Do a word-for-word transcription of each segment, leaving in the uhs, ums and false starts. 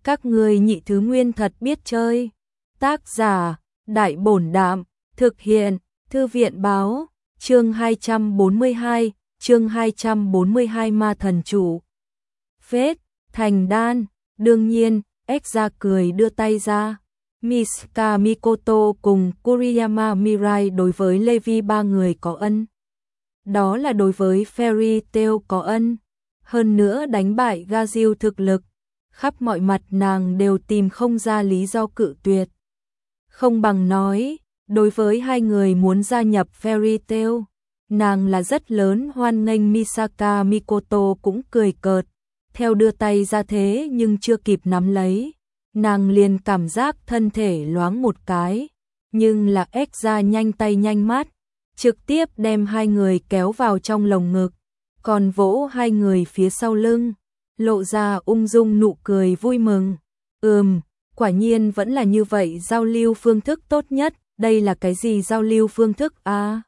Các ngươi nhị thứ nguyên thật biết chơi. Tác giả, Đại Bổn Đạm, thực hiện, Thư viện Báo, chương hai trăm bốn mươi hai, chương hai trăm bốn mươi hai Ma Thần Chủ. Phết, thành đan, đương nhiên, Exra cười đưa tay ra. Misuka Mikoto cùng Kuriyama Mirai đối với Levi ba người có ân. Đó là đối với Fairy Tail có ân. Hơn nữa đánh bại Gazil thực lực, khắp mọi mặt nàng đều tìm không ra lý do cự tuyệt. Không bằng nói, đối với hai người muốn gia nhập Fairy Tail, nàng là rất lớn hoan nghênh. Misaka Mikoto cũng cười cợt, theo đưa tay ra thế nhưng chưa kịp nắm lấy, nàng liền cảm giác thân thể loáng một cái, nhưng là Exra nhanh tay nhanh mắt, trực tiếp đem hai người kéo vào trong lồng ngực, còn vỗ hai người phía sau lưng, lộ ra ung dung nụ cười vui mừng. Ừm, quả nhiên vẫn là như vậy, giao lưu phương thức tốt nhất. Đây là cái gì giao lưu phương thức à?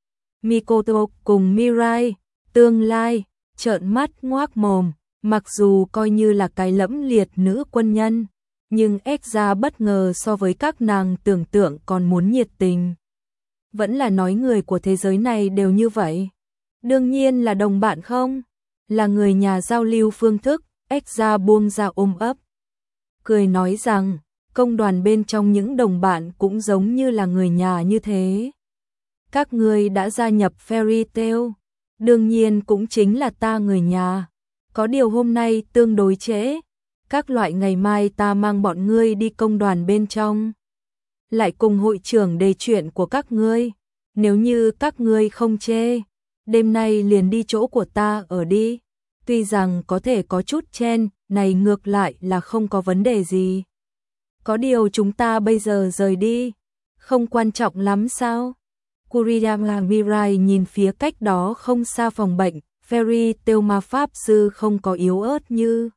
Mikoto cùng Mirai, tương lai, trợn mắt ngoác mồm, mặc dù coi như là cái lẫm liệt nữ quân nhân, nhưng Exra bất ngờ so với các nàng tưởng tượng còn muốn nhiệt tình. Vẫn là nói người của thế giới này đều như vậy. Đương nhiên là đồng bạn không? Là người nhà giao lưu phương thức, Exra buông ra ôm ấp. Cười nói rằng, công đoàn bên trong những đồng bạn cũng giống như là người nhà như thế. Các ngươi đã gia nhập Fairy Tail, đương nhiên cũng chính là ta người nhà. Có điều hôm nay tương đối trễ, các loại ngày mai ta mang bọn ngươi đi công đoàn bên trong. Lại cùng hội trưởng đề chuyện của các ngươi, nếu như các ngươi không chê, đêm nay liền đi chỗ của ta ở đi. Tuy rằng có thể có chút chen, này ngược lại là không có vấn đề gì. Có điều chúng ta bây giờ rời đi, không quan trọng lắm sao? Kuriyama Mirai nhìn phía cách đó không xa phòng bệnh, Fairy Tail ma pháp sư không có yếu ớt như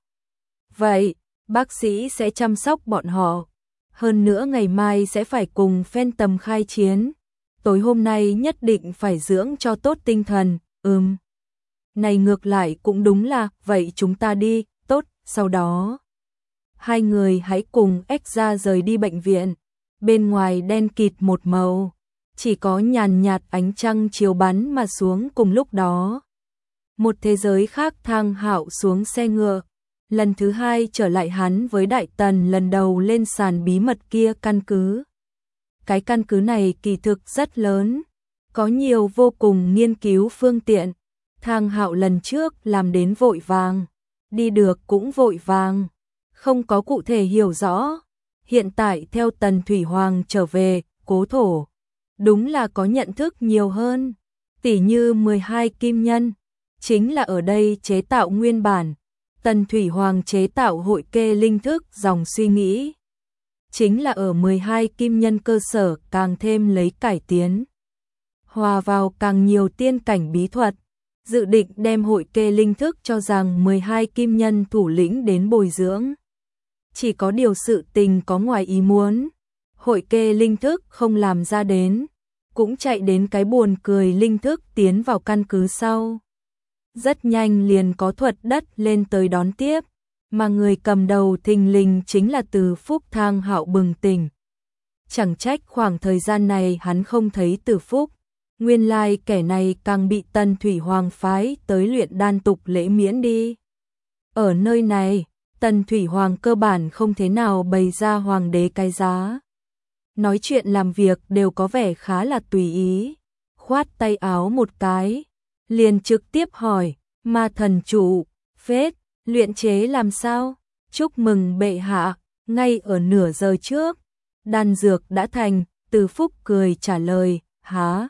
vậy, bác sĩ sẽ chăm sóc bọn họ. Hơn nữa ngày mai sẽ phải cùng Phantom khai chiến. Tối hôm nay nhất định phải dưỡng cho tốt tinh thần. Ừm. Này ngược lại cũng đúng là, vậy chúng ta đi, tốt, sau đó. Hai người hãy cùng Exra rời đi bệnh viện. Bên ngoài đen kịt một màu, chỉ có nhàn nhạt ánh trăng chiếu bắn mà xuống cùng lúc đó. Một thế giới khác. Thang Hạo xuống xe ngựa. Lần thứ hai trở lại hắn với Đại Tần lần đầu lên sàn bí mật kia căn cứ. Cái căn cứ này kỳ thực rất lớn, có nhiều vô cùng nghiên cứu phương tiện. Thang Hạo lần trước làm đến vội vàng, đi được cũng vội vàng, không có cụ thể hiểu rõ. Hiện tại theo Tần Thủy Hoàng trở về, cố thổ, đúng là có nhận thức nhiều hơn. Tỉ như mười hai kim nhân, chính là ở đây chế tạo nguyên bản. Tần Thủy Hoàng chế tạo hội kê linh thức dòng suy nghĩ, chính là ở mười hai kim nhân cơ sở càng thêm lấy cải tiến, hòa vào càng nhiều tiên cảnh bí thuật, dự định đem hội kê linh thức cho rằng mười hai kim nhân thủ lĩnh đến bồi dưỡng. Chỉ có điều sự tình có ngoài ý muốn, hội kê linh thức không làm ra đến, cũng chạy đến cái buồn cười linh thức tiến vào căn cứ sau. Rất nhanh liền có thuật đất lên tới đón tiếp, mà người cầm đầu thình lình chính là Từ Phúc. Thang Hạo bừng tỉnh. Chẳng trách khoảng thời gian này hắn không thấy Từ Phúc, nguyên lai kẻ này càng bị Tần Thủy Hoàng phái tới luyện đan tục lễ miễn đi. Ở nơi này, Tần Thủy Hoàng cơ bản không thế nào bày ra hoàng đế cái giá. Nói chuyện làm việc đều có vẻ khá là tùy ý, khoát tay áo một cái, liền trực tiếp hỏi, Ma Thần Chủ, phết, luyện chế làm sao? Chúc mừng bệ hạ, ngay ở nửa giờ trước, đan dược đã thành. Từ Phúc cười trả lời, hả?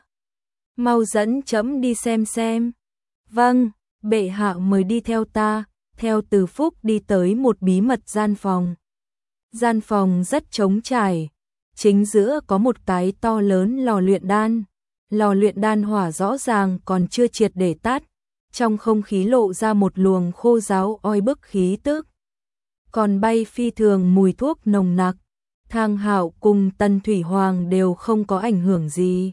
Mau dẫn trẫm đi xem xem. Vâng, bệ hạ mời đi theo ta. Theo Từ Phúc đi tới một bí mật gian phòng. Gian phòng rất trống trải, chính giữa có một cái to lớn lò luyện đan. Lò luyện đan hỏa rõ ràng còn chưa triệt để tắt, trong không khí lộ ra một luồng khô ráo oi bức khí tức, còn bay phi thường mùi thuốc nồng nặc. Thang Hạo cùng Tần Thủy Hoàng đều không có ảnh hưởng gì.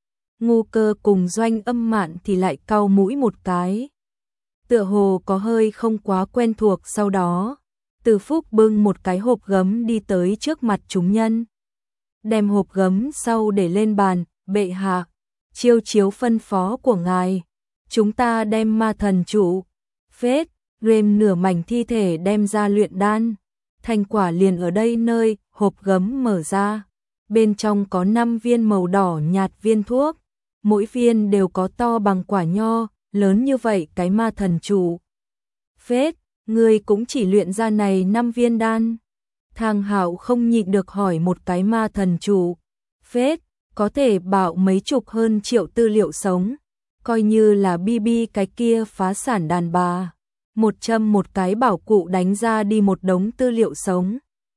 Ngu Cơ cùng Doanh Âm Mạn thì lại cau mũi một cái, tựa hồ có hơi không quá quen thuộc. Sau đó Từ Phúc bưng một cái hộp gấm đi tới trước mặt chúng nhân. Đem hộp gấm sau để lên bàn, bệ hạ, chiêu chiếu phân phó của ngài. Chúng ta đem ma thần trụ, phết, rêm nửa mảnh thi thể đem ra luyện đan. Thành quả liền ở đây nơi, hộp gấm mở ra. Bên trong có năm viên màu đỏ nhạt viên thuốc. Mỗi viên đều có to bằng quả nho, lớn như vậy cái ma thần trụ. Phết, ngươi cũng chỉ luyện ra này năm viên đan. Thang Hạo không nhịn được hỏi một cái ma thần trụ. Phết, có thể bảo mấy chục hơn triệu tư liệu sống. Coi như là bi bi cái kia phá sản đàn bà. Một châm một cái bảo cụ đánh ra đi một đống tư liệu sống.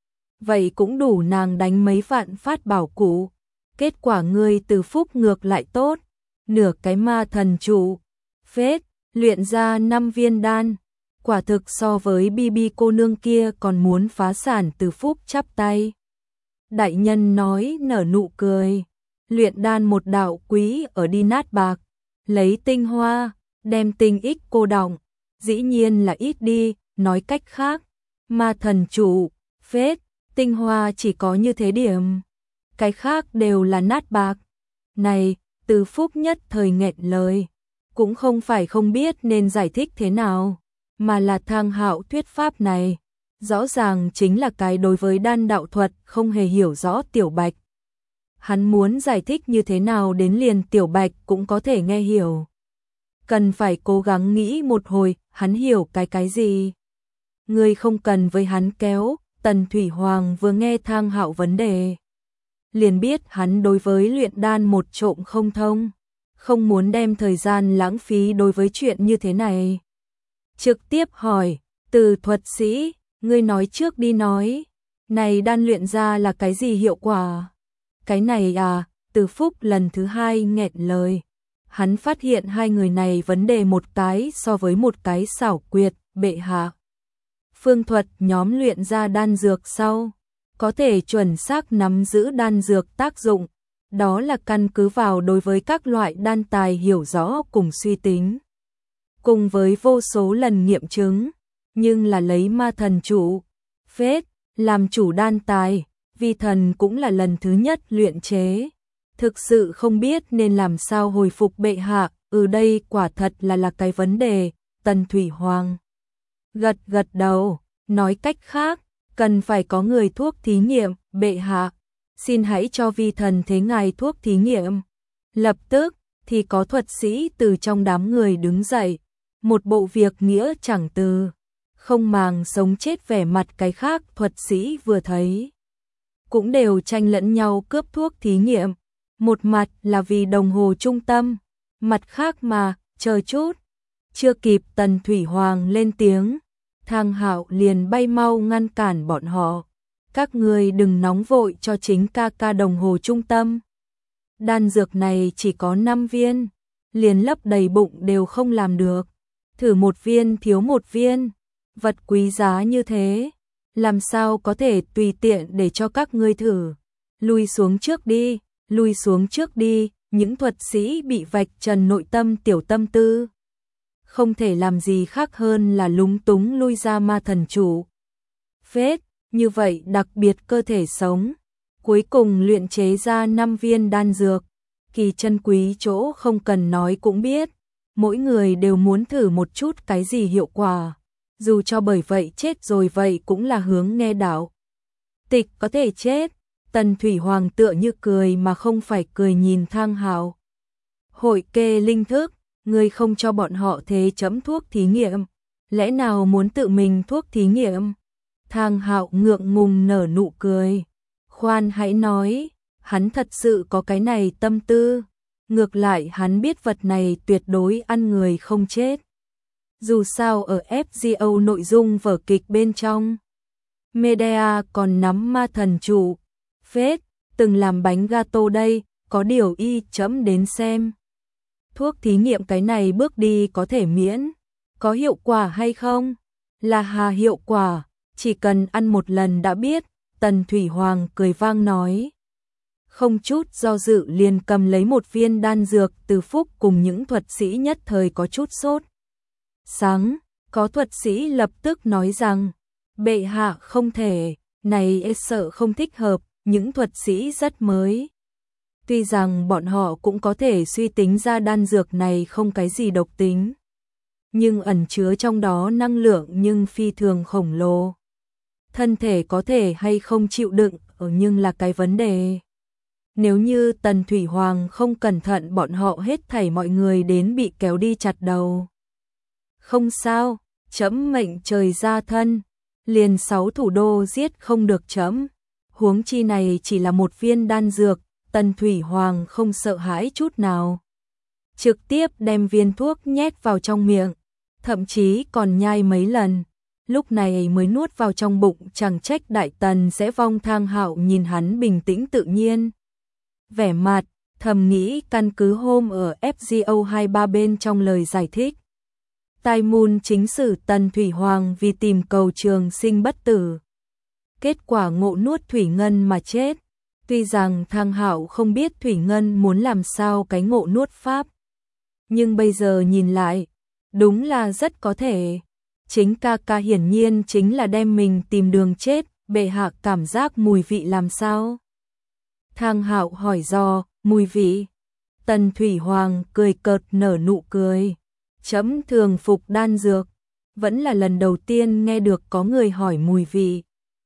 Vậy cũng đủ nàng đánh mấy vạn phát bảo cụ. Kết quả ngươi Từ Phúc ngược lại tốt. Nửa cái ma thần trụ. Phết, luyện ra năm viên đan. Quả thực so với bi bi cô nương kia còn muốn phá sản. Từ Phúc chắp tay. Đại nhân nói nở nụ cười. Luyện đan một đạo quý ở đi nát bạc. Lấy tinh hoa, đem tinh ích cô đọng. Dĩ nhiên là ít đi, nói cách khác. Ma thần trụ, phết, tinh hoa chỉ có như thế điểm. Cái khác đều là nát bạc. Này, Từ Phúc nhất thời nghẹn lời. Cũng không phải không biết nên giải thích thế nào. Mà là Thang Hạo thuyết pháp này. Rõ ràng chính là cái đối với đan đạo thuật không hề hiểu rõ Tiểu Bạch. Hắn muốn giải thích như thế nào đến liền Tiểu Bạch cũng có thể nghe hiểu. Cần phải cố gắng nghĩ một hồi, hắn hiểu cái cái gì. Người không cần với hắn kéo, Tần Thủy Hoàng vừa nghe Thang Hạo vấn đề. Liền biết hắn đối với luyện đan một trộm không thông. Không muốn đem thời gian lãng phí đối với chuyện như thế này. Trực tiếp hỏi, Từ thuật sĩ, ngươi nói trước đi nói. Này đan luyện ra là cái gì hiệu quả? Cái này à, Từ Phúc lần thứ hai nghẹn lời. Hắn phát hiện hai người này vấn đề một cái so với một cái xảo quyệt, bệ hạ. Phương thuật nhóm luyện ra đan dược sau, có thể chuẩn xác nắm giữ đan dược tác dụng. Đó là căn cứ vào đối với các loại đan tài hiểu rõ cùng suy tính. Cùng với vô số lần nghiệm chứng, nhưng là lấy ma thần trụ, phết, làm chủ đan tài. Vi thần cũng là lần thứ nhất luyện chế. Thực sự không biết nên làm sao hồi phục bệ hạ. Ừ đây quả thật là là cái vấn đề. Tần Thủy Hoàng gật gật đầu. Nói cách khác, cần phải có người thuốc thí nghiệm. Bệ hạ, xin hãy cho vi thần thế ngài thuốc thí nghiệm. Lập tức thì có thuật sĩ từ trong đám người đứng dậy. Một bộ việc nghĩa chẳng từ. Không màng sống chết vẻ mặt cái khác thuật sĩ vừa thấy. Cũng đều tranh lẫn nhau cướp thuốc thí nghiệm. Một mặt là vì đồng hồ trung tâm, mặt khác mà, chờ chút. Chưa kịp Tần Thủy Hoàng lên tiếng, Thang Hạo liền bay mau ngăn cản bọn họ. Các người đừng nóng vội cho chính ca ca đồng hồ trung tâm. Đan dược này chỉ có năm viên, liền lấp đầy bụng đều không làm được. Thử một viên thiếu một viên, vật quý giá như thế. Làm sao có thể tùy tiện để cho các ngươi thử. Lui xuống trước đi, lui xuống trước đi, những thuật sĩ bị vạch trần nội tâm tiểu tâm tư. Không thể làm gì khác hơn là lúng túng lui ra ma thần chủ. Phết, như vậy đặc biệt cơ thể sống. Cuối cùng luyện chế ra năm viên đan dược. Kỳ chân quý chỗ không cần nói cũng biết. Mỗi người đều muốn thử một chút cái gì hiệu quả. Dù cho bởi vậy chết rồi vậy cũng là hướng nghe đạo. Tịch có thể chết. Tần Thủy Hoàng tựa như cười mà không phải cười nhìn Thang Hạo. Hội kê linh thức, người không cho bọn họ thế chấm thuốc thí nghiệm. Lẽ nào muốn tự mình thuốc thí nghiệm? Thang Hạo ngượng ngùng nở nụ cười. Khoan hãy nói, hắn thật sự có cái này tâm tư. Ngược lại hắn biết vật này tuyệt đối ăn người không chết. Dù sao ở ép giê o nội dung vở kịch bên trong, Medea còn nắm ma thần trụ, phết, từng làm bánh gato đây, có điều y chấm đến xem. Thuốc thí nghiệm cái này bước đi có thể miễn, có hiệu quả hay không? Là hà hiệu quả, chỉ cần ăn một lần đã biết, Tần Thủy Hoàng cười vang nói. Không chút do dự liền cầm lấy một viên đan dược. Từ Phúc cùng những thuật sĩ nhất thời có chút sốt sáng, có thuật sĩ lập tức nói rằng, Bệ hạ không thể, này e sợ không thích hợp, những thuật sĩ rất mới. Tuy rằng bọn họ cũng có thể suy tính ra đan dược này không cái gì độc tính, nhưng ẩn chứa trong đó năng lượng nhưng phi thường khổng lồ. Thân thể có thể hay không chịu đựng ở nhưng là cái vấn đề. Nếu như Tần Thủy Hoàng không cẩn thận bọn họ hết thảy mọi người đến bị kéo đi chặt đầu. Không sao, trẫm mệnh trời ra thân, liền sáu thủ đô giết không được trẫm. Huống chi này chỉ là một viên đan dược, Tần Thủy Hoàng không sợ hãi chút nào. Trực tiếp đem viên thuốc nhét vào trong miệng, thậm chí còn nhai mấy lần. Lúc này mới nuốt vào trong bụng, chẳng trách Đại Tần sẽ vong. Thang Hạo nhìn hắn bình tĩnh tự nhiên. Vẻ mặt, thầm nghĩ căn cứ hôm ở ép giê o hai mươi ba bên trong lời giải thích. Tai Môn chính sử Tần Thủy Hoàng vì tìm cầu trường sinh bất tử. Kết quả ngộ nuốt Thủy Ngân mà chết. Tuy rằng Thang Hạo không biết Thủy Ngân muốn làm sao cái ngộ nuốt pháp. Nhưng bây giờ nhìn lại, đúng là rất có thể. Chính ca ca hiển nhiên chính là đem mình tìm đường chết, bệ hạ cảm giác mùi vị làm sao? Thang Hạo hỏi do, mùi vị. Tần Thủy Hoàng cười cợt nở nụ cười. Trẫm thường phục đan dược, vẫn là lần đầu tiên nghe được có người hỏi mùi vị.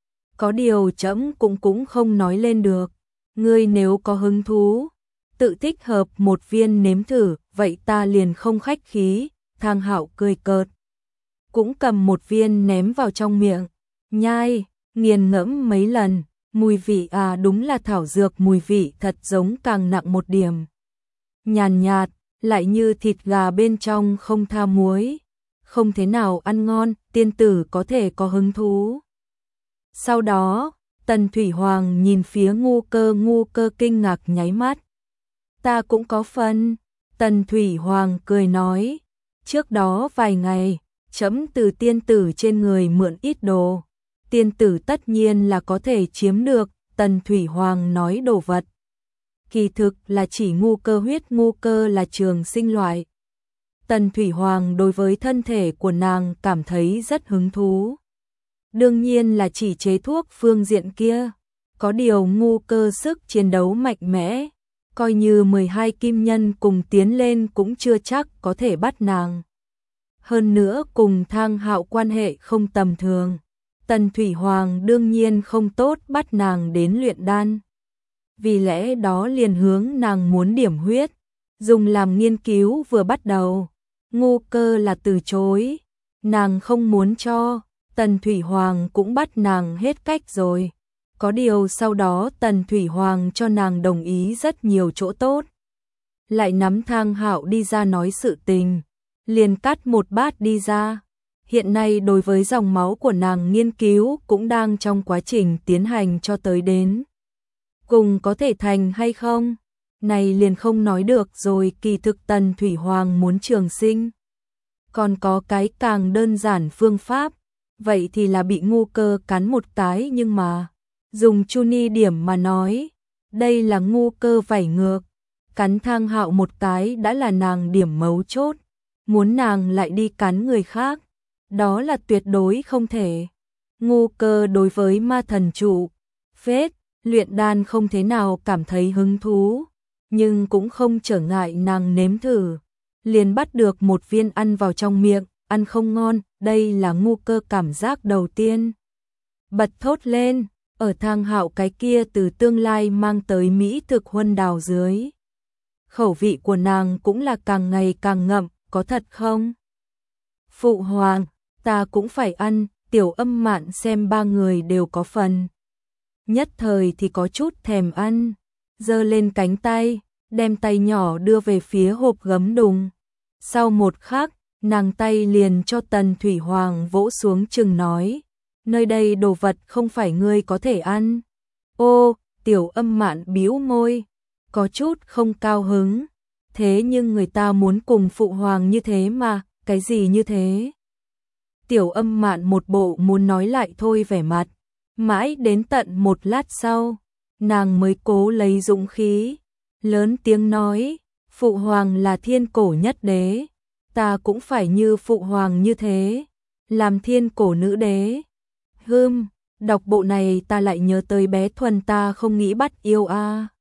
Có điều trẫm cũng cũng không nói lên được. Ngươi nếu có hứng thú, tự thích hợp một viên nếm thử, vậy ta liền không khách khí. Thang Hạo cười cợt, cũng cầm một viên ném vào trong miệng, nhai, nghiền ngẫm mấy lần. Mùi vị à, đúng là thảo dược mùi vị thật giống, càng nặng một điểm. Nhàn nhạt, lại như thịt gà bên trong không tha muối. Không thế nào ăn ngon, tiên tử có thể có hứng thú. Sau đó, Tần Thủy Hoàng nhìn phía Ngu Cơ, Ngu Cơ kinh ngạc nháy mắt. Ta cũng có phần. Tần Thủy Hoàng cười nói, trước đó vài ngày, trẫm từ tiên tử trên người mượn ít đồ. Tiên tử tất nhiên là có thể chiếm được. Tần Thủy Hoàng nói đồ vật kỳ thực là chỉ Ngu Cơ huyết. Ngu Cơ là trường sinh loại. Tần Thủy Hoàng đối với thân thể của nàng cảm thấy rất hứng thú. Đương nhiên là chỉ chế thuốc phương diện kia. Có điều Ngu Cơ sức chiến đấu mạnh mẽ, coi như mười hai kim nhân cùng tiến lên cũng chưa chắc có thể bắt nàng. Hơn nữa cùng Thang Hạo quan hệ không tầm thường. Tần Thủy Hoàng đương nhiên không tốt bắt nàng đến luyện đan. Vì lẽ đó liền hướng nàng muốn điểm huyết, dùng làm nghiên cứu. Vừa bắt đầu, Ngu Cơ là từ chối, nàng không muốn cho. Tần Thủy Hoàng cũng bắt nàng hết cách rồi. Có điều sau đó Tần Thủy Hoàng cho nàng đồng ý rất nhiều chỗ tốt. Lại nắm Thang Hạo đi ra nói sự tình, liền cắt một bát đi ra. Hiện nay đối với dòng máu của nàng nghiên cứu cũng đang trong quá trình tiến hành, cho tới đến cùng có thể thành hay không, này liền không nói được rồi. Kỳ thực Tần Thủy Hoàng muốn trường sinh, còn có cái càng đơn giản phương pháp, vậy thì là bị Ngu Cơ cắn một cái. Nhưng mà dùng chu ni điểm mà nói, đây là Ngu Cơ vảy ngược, cắn Thang Hạo một cái đã là nàng điểm mấu chốt. Muốn nàng lại đi cắn người khác, đó là tuyệt đối không thể. Ngu Cơ đối với ma thần trụ, phết, luyện đan không thế nào cảm thấy hứng thú, nhưng cũng không trở ngại nàng nếm thử. Liền bắt được một viên ăn vào trong miệng, ăn không ngon. Đây là Ngu Cơ cảm giác đầu tiên. Bật thốt lên, ở Thang Hạo cái kia từ tương lai mang tới mỹ thực huân đào dưới. Khẩu vị của nàng cũng là càng ngày càng ngậm, có thật không? Phụ hoàng, ta cũng phải ăn. Tiểu Âm Mạn xem ba người đều có phần, nhất thời thì có chút thèm ăn, giơ lên cánh tay, đem tay nhỏ đưa về phía hộp gấm đùng. Sau một khắc, nàng tay liền cho Tần Thủy Hoàng vỗ xuống, chừng nói, nơi đây đồ vật không phải ngươi có thể ăn. Ô, Tiểu Âm Mạn bĩu môi, có chút không cao hứng. Thế nhưng người ta muốn cùng phụ hoàng như thế mà. Cái gì như thế? Tiểu Âm Mạn một bộ muốn nói lại thôi vẻ mặt. Mãi đến tận một lát sau, nàng mới cố lấy dũng khí, lớn tiếng nói, phụ hoàng là thiên cổ nhất đế, ta cũng phải như phụ hoàng như thế, làm thiên cổ nữ đế. Hưm, đọc bộ này ta lại nhớ tới bé Thuần ta không nghĩ bắt yêu a.